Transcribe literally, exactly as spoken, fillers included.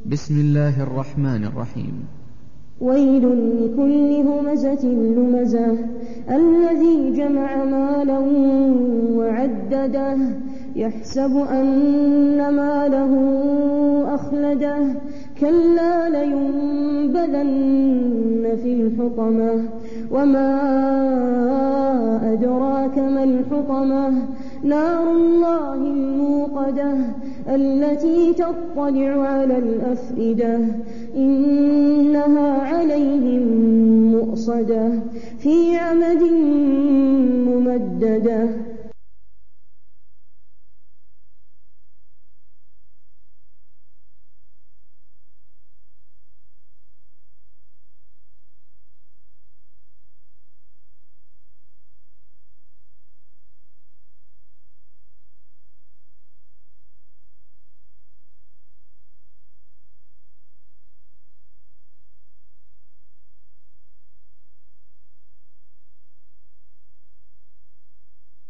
بسم الله الرحمن الرحيم. ويل لكل همزة لمزة الذي جمع مالا وعدده يحسب أن ماله أخلده كلا لينبذن في الحطمة وما أدراك ما الحطمة نار الله الموقدة التي تطلع على الأفئدة إنها عليهم مؤصدة في عمد ممددة.